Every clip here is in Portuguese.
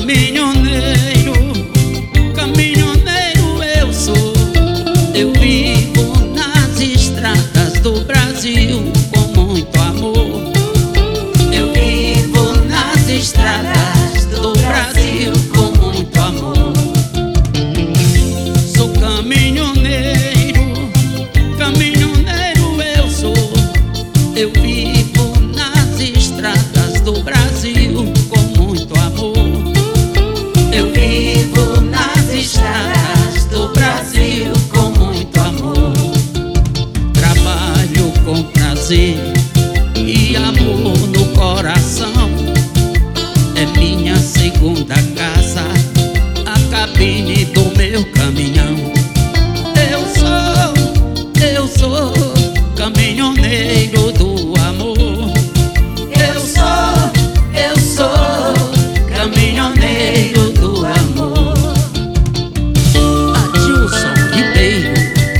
caminhoneiro, caminhoneiro eu sou. Eu vivo nas estradas do Brasil com muito amor. Eu vivo nas estradas do Brasil com muito amor. Sou caminhoneiro, caminhoneiro eu sou. Eu vivo nas estradas do Brasil com muito amor. Eu vivo nas estradas do Brasil com muito amor. Trabalho com prazer e amor no coração. É minha segunda casa, a cabine do meu caminhão. Eu sou caminhoneiro do amor. Eu sou caminhoneiro do amor. Adilson Ribeiro.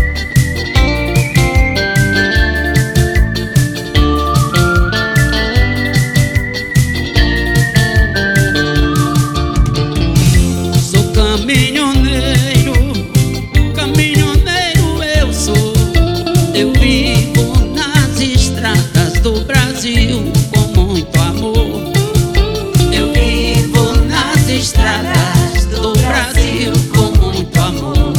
Sou caminhoneiro, caminhoneiro eu sou. Eu vivo nas estradas do Brasil com muito amor. Eu vivo nas estradas do Brasil com muito amor.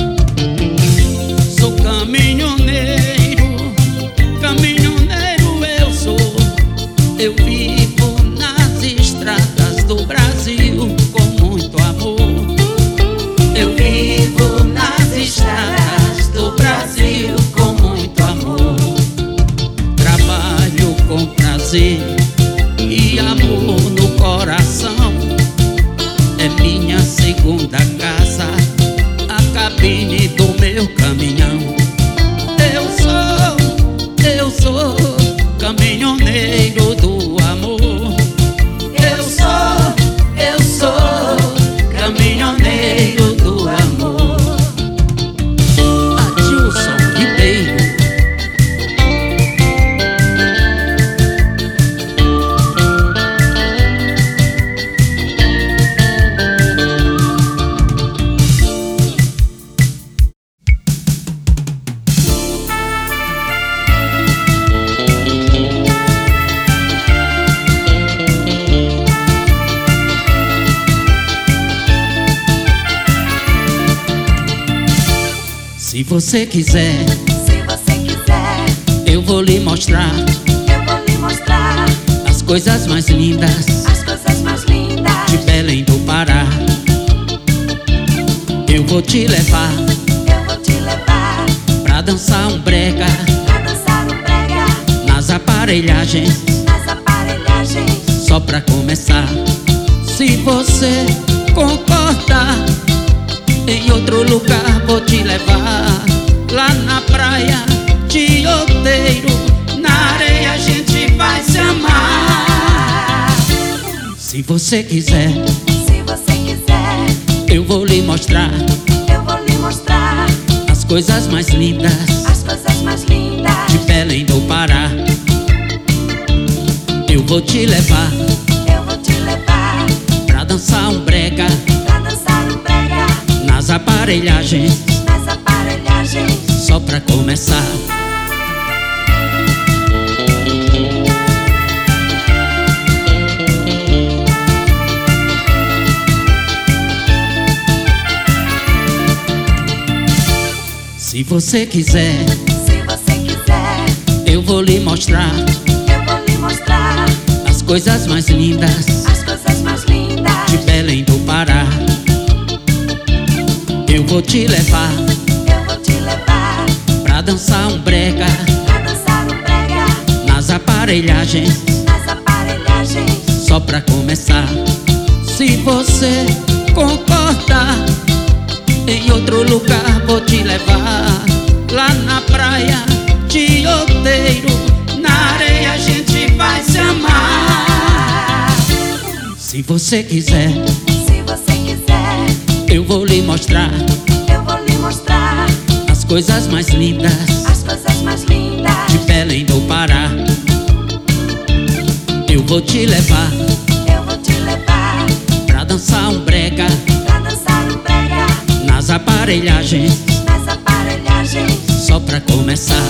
Sou caminhoneiro, caminhoneiro eu sou. Eu vivo nas estradas do Brasil com muito amor. Eu vivo nas estradas do Brasil com muito amor. Trabalho com prazer e amor no coração. É minha segunda casa, a cabine do meu caminhão. Eu sou caminhoneiro do amor. Eu sou caminhoneiro do amor. Adilson Ribeiro. Se você quiser, eu vou lhe mostrar as coisas mais lindas de Belém do Pará. Eu vou te levar pra dançar um brega nas aparelhagens. Só pra começar, se você concordar, em outro lugar vou te levar. Lá na praia de Outeiro, na areia a gente vai se amar. Se você quiser, eu vou lhe mostrar as coisas mais lindas de Belém do Pará. Eu vou te levar pra dançar um brega nas aparelhagens. Só pra começar. Se você quiser, eu vou lhe mostrar as coisas mais lindas de Belém do Pará. Eu vou te levar pra dançar um brega nas aparelhagens. Só pra começar, se você concordar, em outro lugar vou te levar. Lá na praia de Outeiro, na areia a gente vai se amar. Se você quiser, eu vou lhe mostrar as coisas mais lindas de Belém do Pará. Eu vou te levar pra dançar aparelhagens, só pra começar.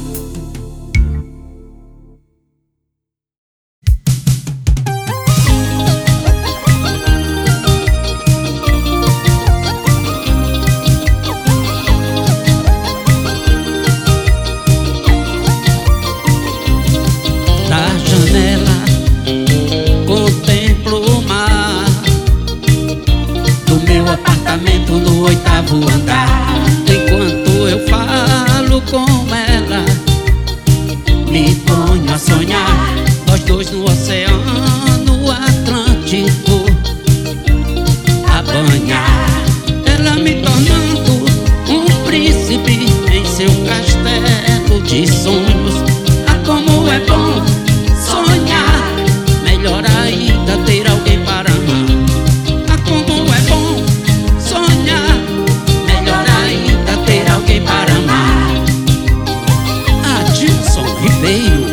No oitavo andar, enquanto eu falo com ela, me ponho a sonhar, nós dois no oceano Atlântico a banhar, ela me tornando um príncipe em seu castelo de sonhos. Ah, como é bom sonhar, melhor ainda ter alguém para amar. Ah, como é bom sonhar, melhor ainda ter alguém para amar. Adilson Ribeiro.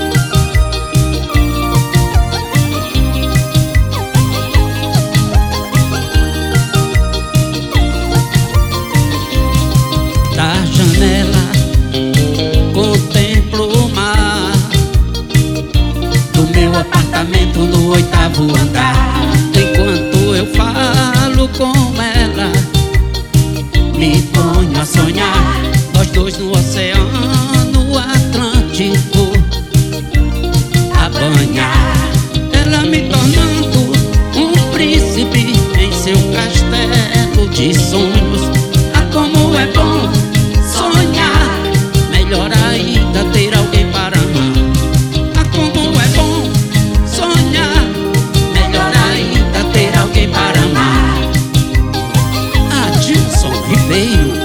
Da janela contemplo o mar, do meu apartamento no oitavo andar, enquanto eu falo com ela, me ponho a sonhar, nós dois no oceano Atlântico a banhar, ela me tornando um príncipe em seu castelo de sonhos. Ah, como é bom sonhar, melhor ainda ter alguém para amar. Ah, como é bom sonhar, melhor ainda ter alguém para amar. Adilson Ribeiro.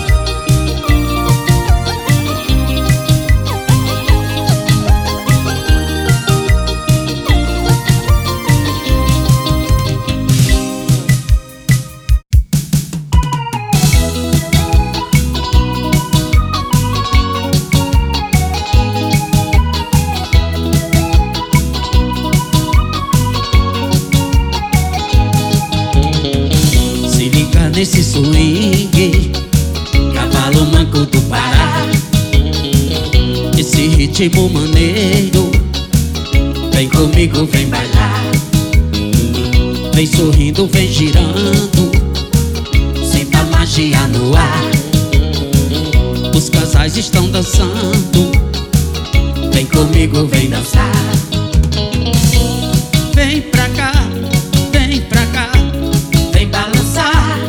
Nesse swing, cavalo manco do Pará, esse ritmo maneiro, vem comigo, vem bailar, vem sorrindo, vem girando, sinta a magia no ar. Os casais estão dançando, vem comigo, vem dançar. Vem pra cá, vem pra cá, vem balançar.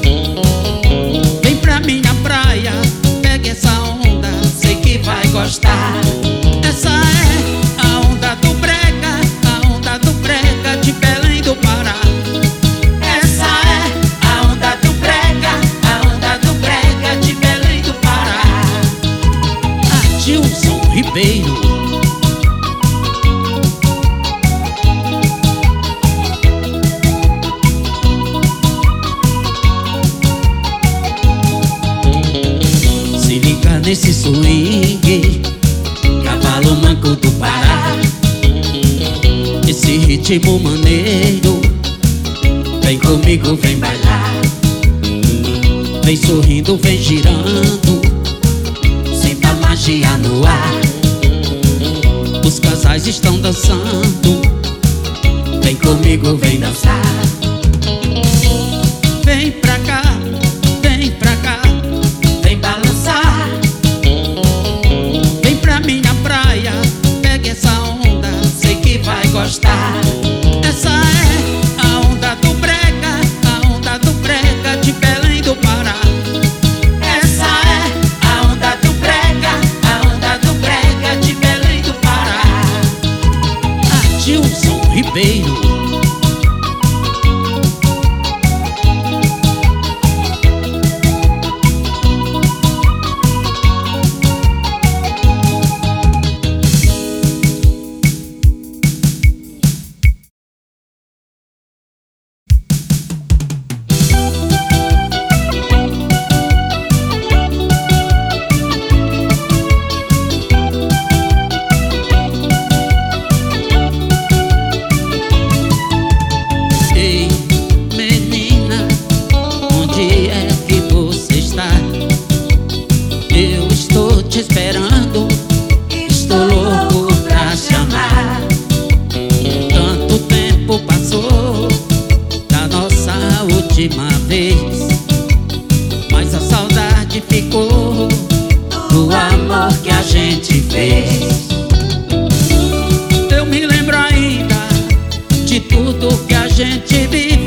Minha praia, pegue essa onda, sei que vai gostar. Essa é a onda do brega, a onda do brega de Belém do Pará. Essa é a onda do brega, a onda do brega de Belém do Pará. Adilson Ribeiro. Nesse swing, cavalo manco do Pará, esse ritmo maneiro, vem comigo, vem bailar, vem sorrindo, vem girando, sinta a magia no ar. Os casais estão dançando, vem comigo, vem dançar. Vem pra cá, vem pra cá, vem balançar. Minha praia, pegue essa onda, sei que vai gostar. Essa é a onda do brega, a onda do brega de Belém do Pará. Essa é a onda do brega, a onda do brega de Belém do Pará. Adilson Ribeiro.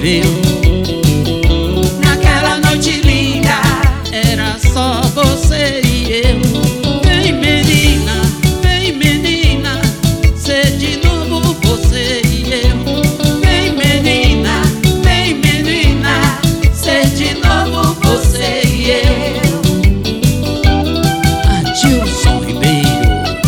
viveu. Naquela noite linda, era só você e eu. Vem menina, ser de novo você e eu. Vem menina, ser de novo você e eu. Adilson Ribeiro.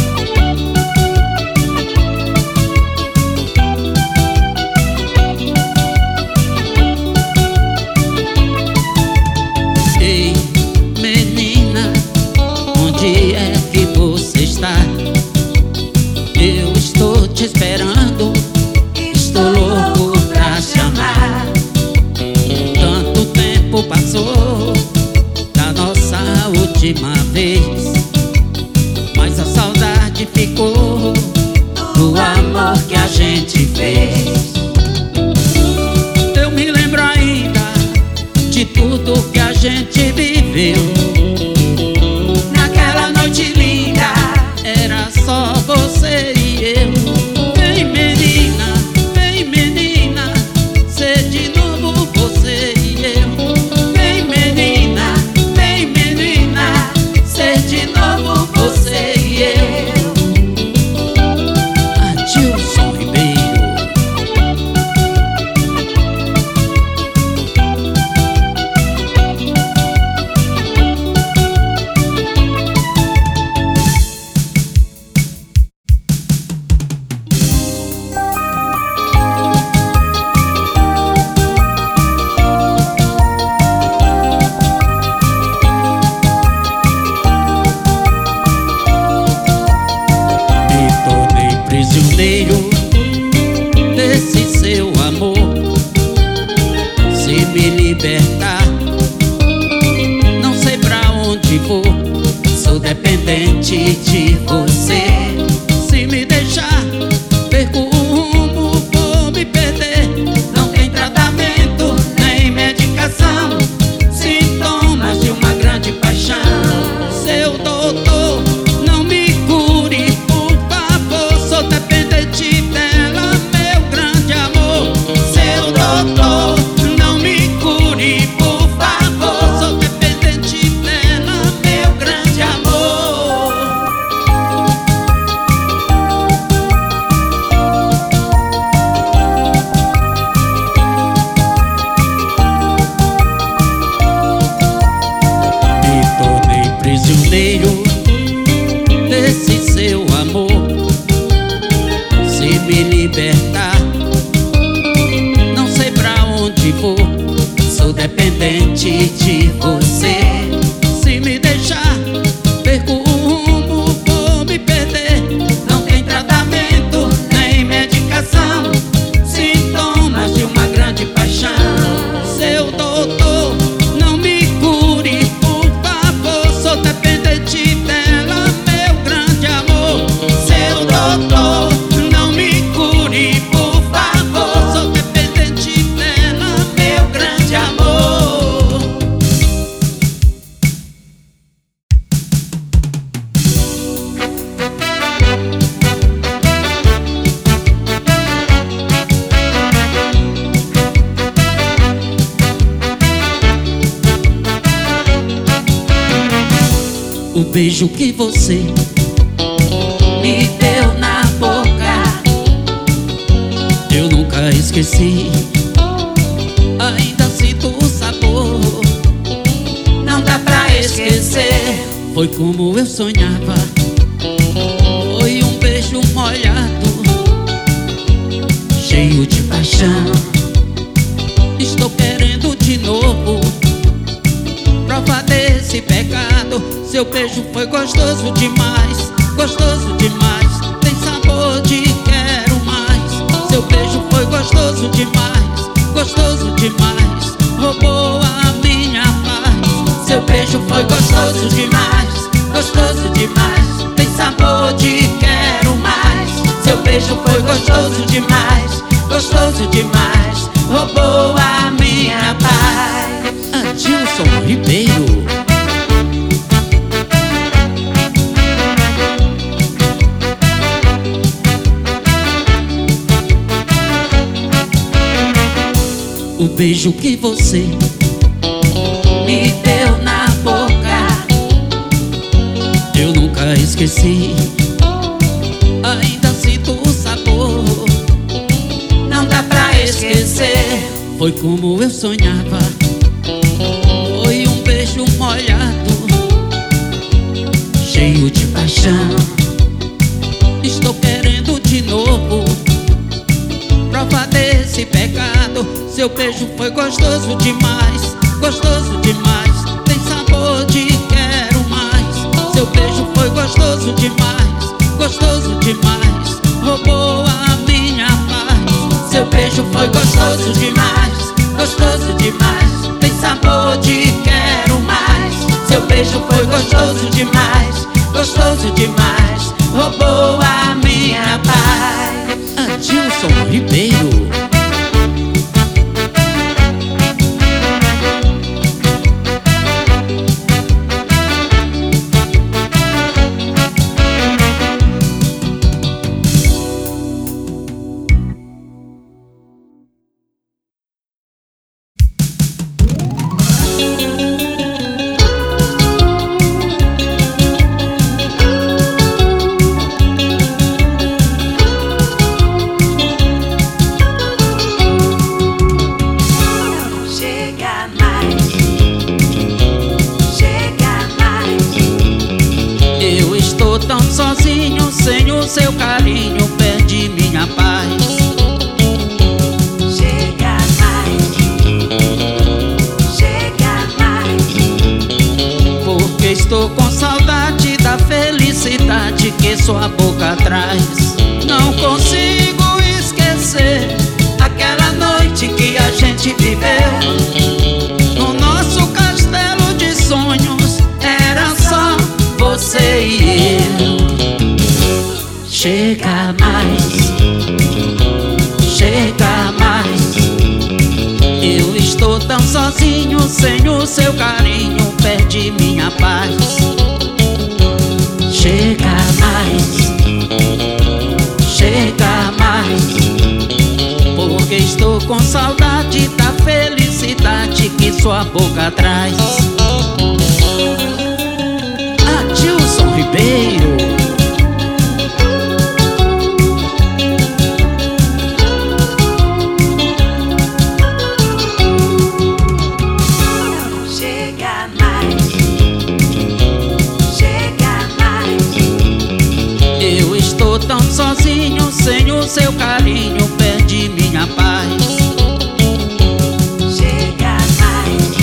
Ei, menina, onde é que você está? Eu estou te esperando, estou louco pra chamar. Tanto tempo passou da nossa última vez, mas a saudade ficou do amor que a gente fez. Eu me lembro ainda de tudo que a gente viveu. Naquela noite linda, era só você e eu. Vem menina, ser de novo você e eu. Vem menina, ser de novo você e eu. Adilson Ribeiro. Prisioneiro desse seu amor. Se me libertar, não sei pra onde vou. Sou dependente de você. Se me deixar, perco o rumo, vou me perder. Não tem tratamento, nem medicação, sintomas de uma grande paixão. Seu doutor, não me cure, por favor, sou dependente dela, meu grande amor. Seu doutor, não me cure, por favor, sou dependente dela, meu grande amor. Me tornei prisioneiro desse seu amor. Se me libertar, não sei pra onde vou. Sou dependente de você. Se me deixar, perco o rumo, vou me perder. Não tem tratamento, nem medicação, sintomas de uma grande paixão. Seu doutor, não me cure, por favor, sou dependente dela, meu grande amor. Seu doutor, não me cure, por favor, sou dependente dela, meu grande amor. O beijo que você me deu na boca, eu nunca esqueci. Ainda sinto o sabor, não dá pra esquecer. Foi como eu sonhava, foi um beijo molhado, cheio de paixão. Estou querendo de novo, prova desse pecado. Seu beijo foi gostoso demais, tem sabor de quero mais. Seu beijo foi gostoso demais, roubou a minha paz. Seu beijo foi gostoso demais, tem sabor de quero mais. Seu beijo foi gostoso demais, roubou a minha paz. Adilson Ribeiro. O beijo que você me deu na boca, eu nunca esqueci. Ainda sinto o sabor, não dá pra esquecer. Foi como eu sonhava, foi um beijo molhado, cheio de paixão. Estou querendo de novo, prova desse pecado. Seu beijo foi gostoso demais, gostoso demais. Tem sabor de quero mais. Seu beijo foi gostoso demais, gostoso demais. Roubou a minha paz. Seu beijo foi gostoso demais, gostoso demais. Tem sabor de quero mais. Seu beijo foi gostoso demais, gostoso demais. Roubou a minha paz. Adilson Ribeiro. Sozinho, sem o seu carinho, perdi minha paz. Chega mais, chega mais. Porque estou com saudade da felicidade que sua boca traz. Não consigo esquecer aquela noite que a gente viveu no nosso castelo de sonhos. Era só você e eu. Chega mais, chega mais. Eu estou tão sozinho, sem o seu carinho, perdi minha paz. Chega mais, chega mais. Porque estou com saudade da felicidade que sua boca traz. Adilson Ribeiro. Tão sozinho, sem o seu carinho, perdi minha paz. Chega mais,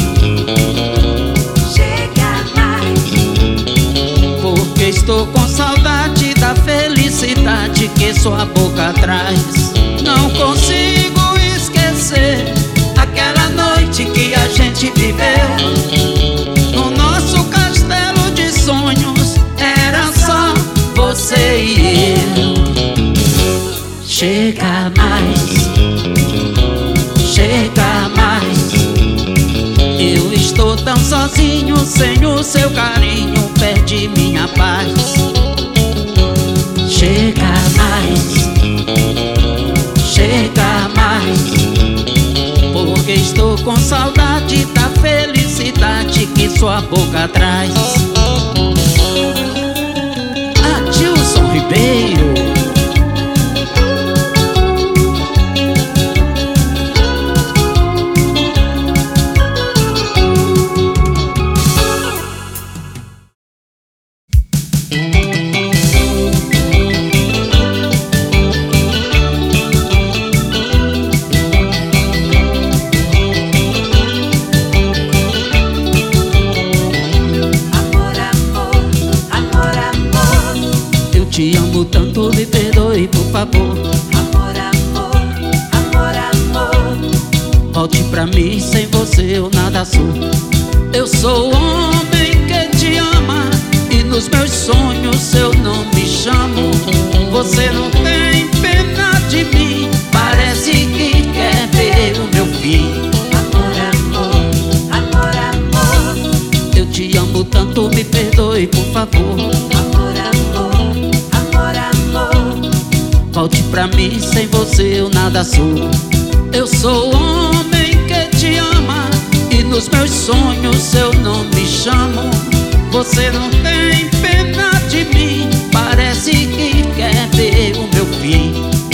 chega mais. Porque estou com saudade da felicidade que sua boca traz. Não consigo esquecer aquela noite que a gente viveu no nosso castelo de sonhos. Era só você e eu. Chega mais, chega mais. Eu estou tão sozinho, sem o seu carinho, perdi minha paz. Chega mais, chega mais. Porque estou com saudade da felicidade que sua boca traz. Adilson Ribeiro. Te amo tanto, me perdoe, por favor. Amor, amor, amor, amor. Volte pra mim, sem você eu nada sou. Eu sou o homem que te ama, e nos meus sonhos eu não me chamo. Você não tem pena de mim, parece que quer ver o meu fim. Amor, amor, amor, amor. Eu te amo tanto, me perdoe, por favor. Amor, amor, amor, amor. Volte pra mim, sem você eu nada sou. Eu sou o homem que meus sonhos eu não me chamo. Você não tem pena de mim, parece que quer ver o meu fim.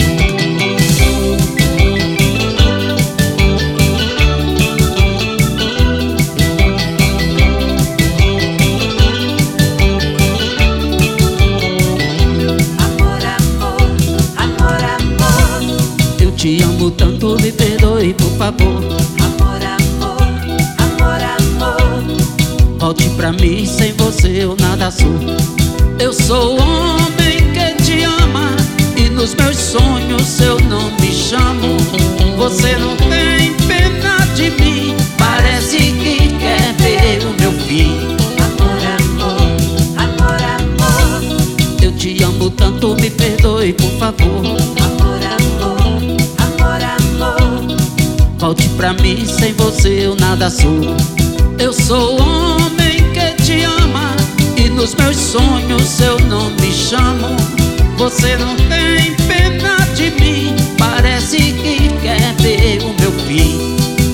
Te amo tanto, me perdoe, por favor. Amor, amor, amor, amor. Volte pra mim, sem você eu nada sou. Eu sou o homem que te ama, e nos meus sonhos eu não me chamo. Você não tem pena de mim, parece que quer ver o meu fim. Amor, amor, amor, amor. Eu te amo tanto, me perdoe, por favor. Amor, amor, amor, amor. Volte pra mim, sem você eu nada sou. Eu sou o homem que te ama, e nos meus sonhos eu não me chamo. Você não tem pena de mim, parece que quer ver o meu fim.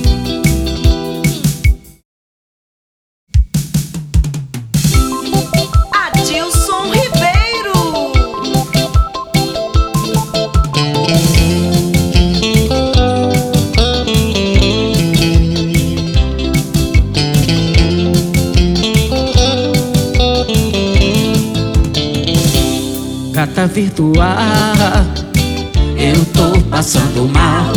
Adilson Ribeiro. Gata virtual, eu tô passando mal.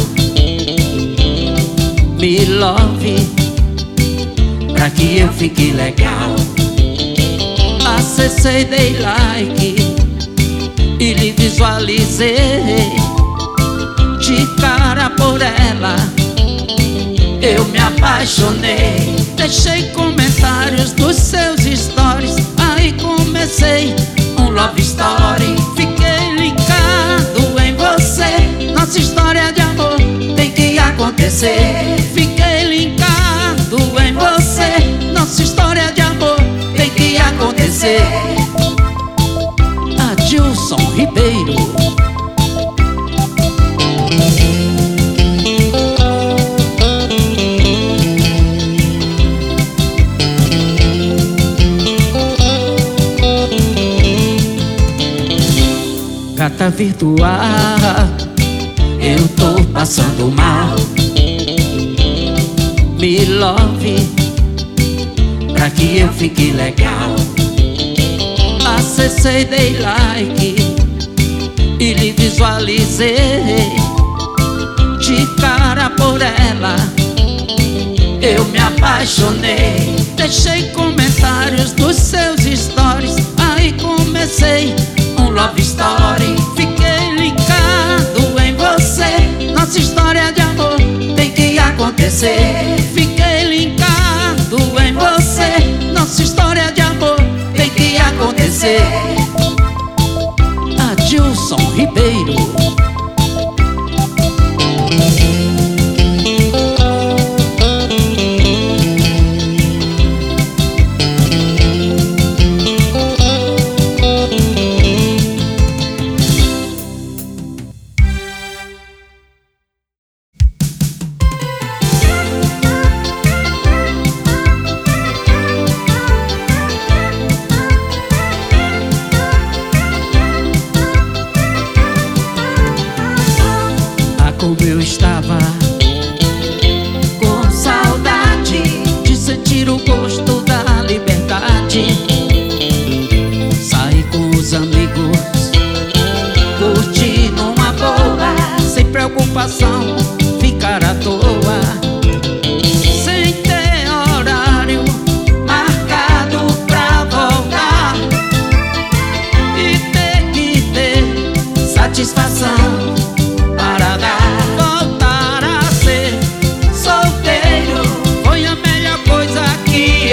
Me love, pra que eu fique legal. Acessei, dei like e lhe visualizei. De cara por ela eu me apaixonei. Deixei comentários dos seus stories, aí comecei um love story. Fiquei ligado em você, nossa história de amor tem que acontecer. Fiquei ligado em você, nossa história de amor tem que acontecer. Adilson Ribeiro. Gata virtual, eu tô passando mal. Me love, pra que eu fique legal. Acessei, dei like e lhe visualizei. De cara por ela eu me apaixonei. Deixei comentários dos seus stories, aí comecei um love story. Fiquei ligado em você, nossa história de amor tem que acontecer. Fiquei ligado em você, nossa história de amor tem que acontecer. Adilson Ribeiro. Como eu estava com saudade de sentir o gosto da liberdade. Sair com os amigos, curtir numa boa, sem preocupação, ficar à toa, sem ter horário marcado pra voltar, e ter que ter satisfação para dar. Voltar a ser solteiro foi a melhor coisa que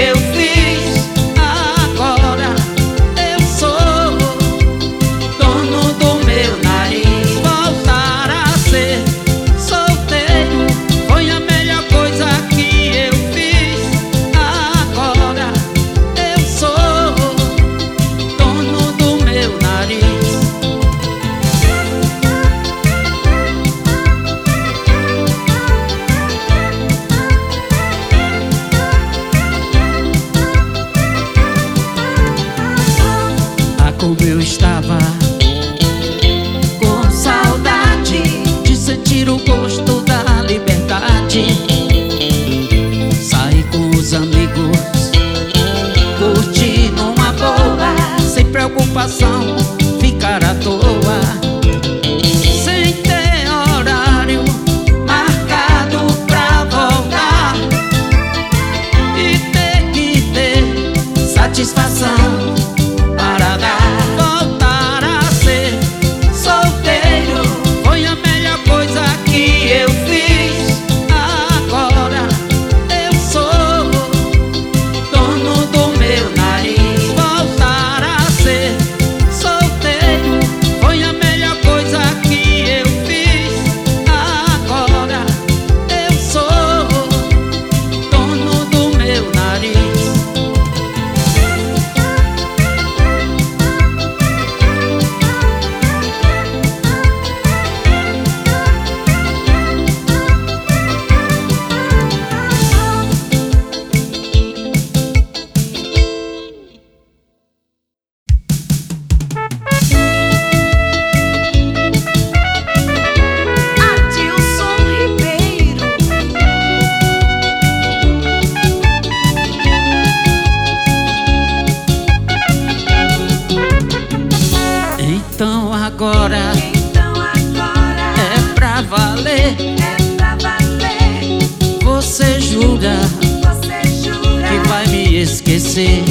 que vai me esquecer.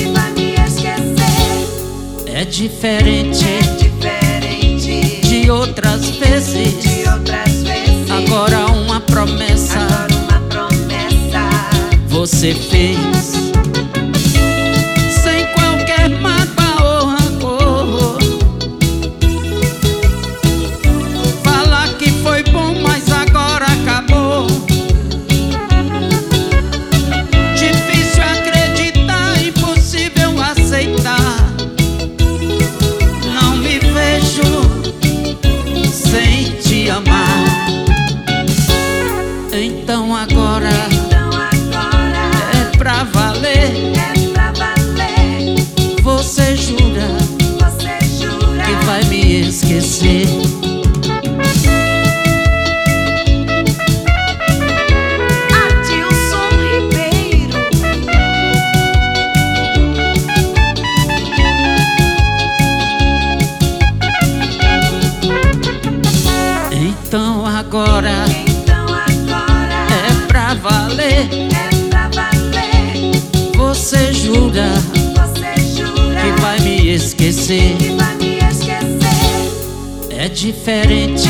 É diferente de outras vezes. Agora uma promessa você fez, sem qualquer mágoa ou rancor. Falar que foi bom, mas agora acabou. Difícil acreditar, impossível aceitar. Não me vejo sem te amar. Então agora é pra valer. Você jura que vai me esquecer. Adilson Ribeiro. Então agora é pra valer. Você jura que vai me esquecer. É diferente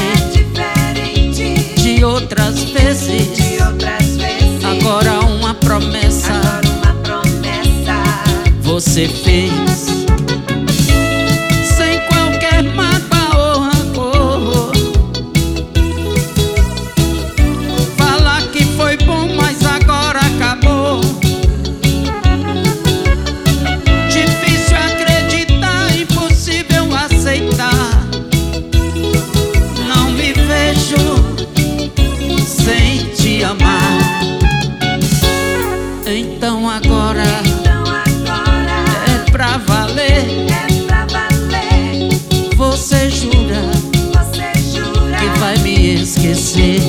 de outras vezes. Agora uma promessa você fez, sem qualquer mágoa ou rancor. Falar que foi bom, mas agora acabou. Difícil acreditar, impossível aceitar. Não me vejo sem te amar. Então agora é pra valer. Você jura que vai me esquecer.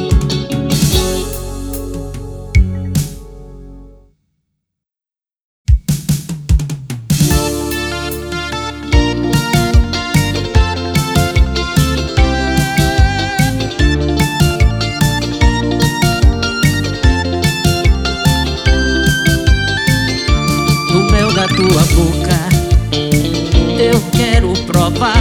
No mel da tua boca eu quero provar,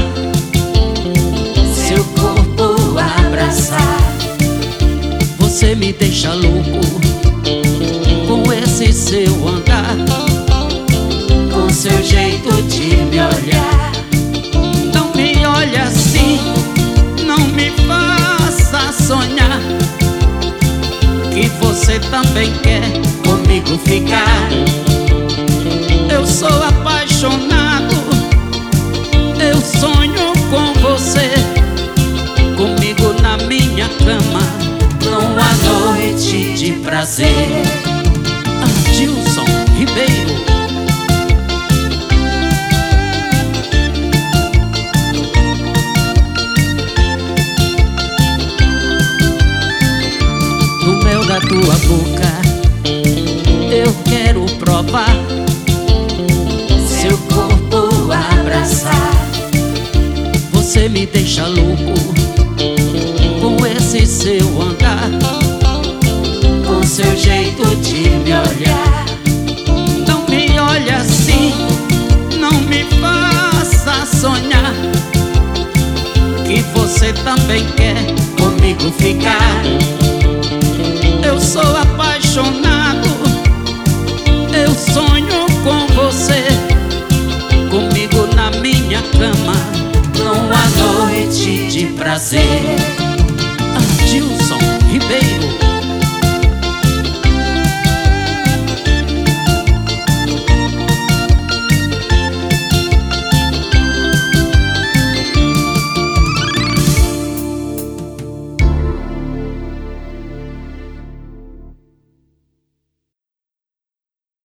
seu corpo abraçar. Você me deixa louco com esse seu andar, com seu jeito de me olhar. Não me olhe assim, não me faça sonhar, que você também quer comigo ficar. Eu sou apaixonado, eu sonho com você, comigo na minha cama, numa noite de prazer. Adilson Ribeiro. No mel da tua boca eu quero provar, seu corpo abraçar. Você me deixa louco com esse seu andar, com seu jeito de me olhar. Não me olhe assim, não me faça sonhar, que você também quer comigo ficar. Eu sou a